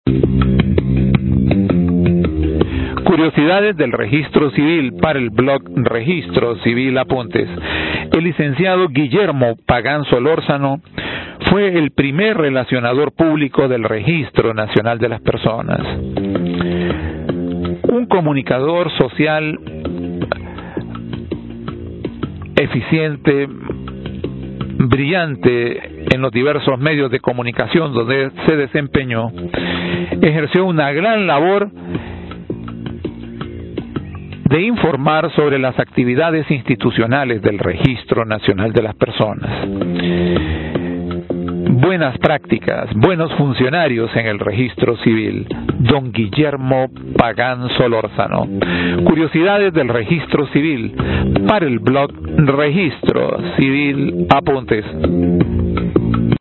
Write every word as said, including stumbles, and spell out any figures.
Curiosidades del registro civil para el blog Registro Civil Apuntes. El licenciado Guillermo Pagán Solórzano fue el primer relacionador público del Registro Nacional de las Personas. Un comunicador social eficiente, brillante en los diversos medios de comunicación donde se desempeñó, ejerció una gran labor de informar sobre las actividades institucionales del Registro Nacional de las Personas. Buenas prácticas, buenos funcionarios en el registro civil. Don Guillermo Pagán Solórzano. Curiosidades del registro civil para el blog Registro Civil Apuntes.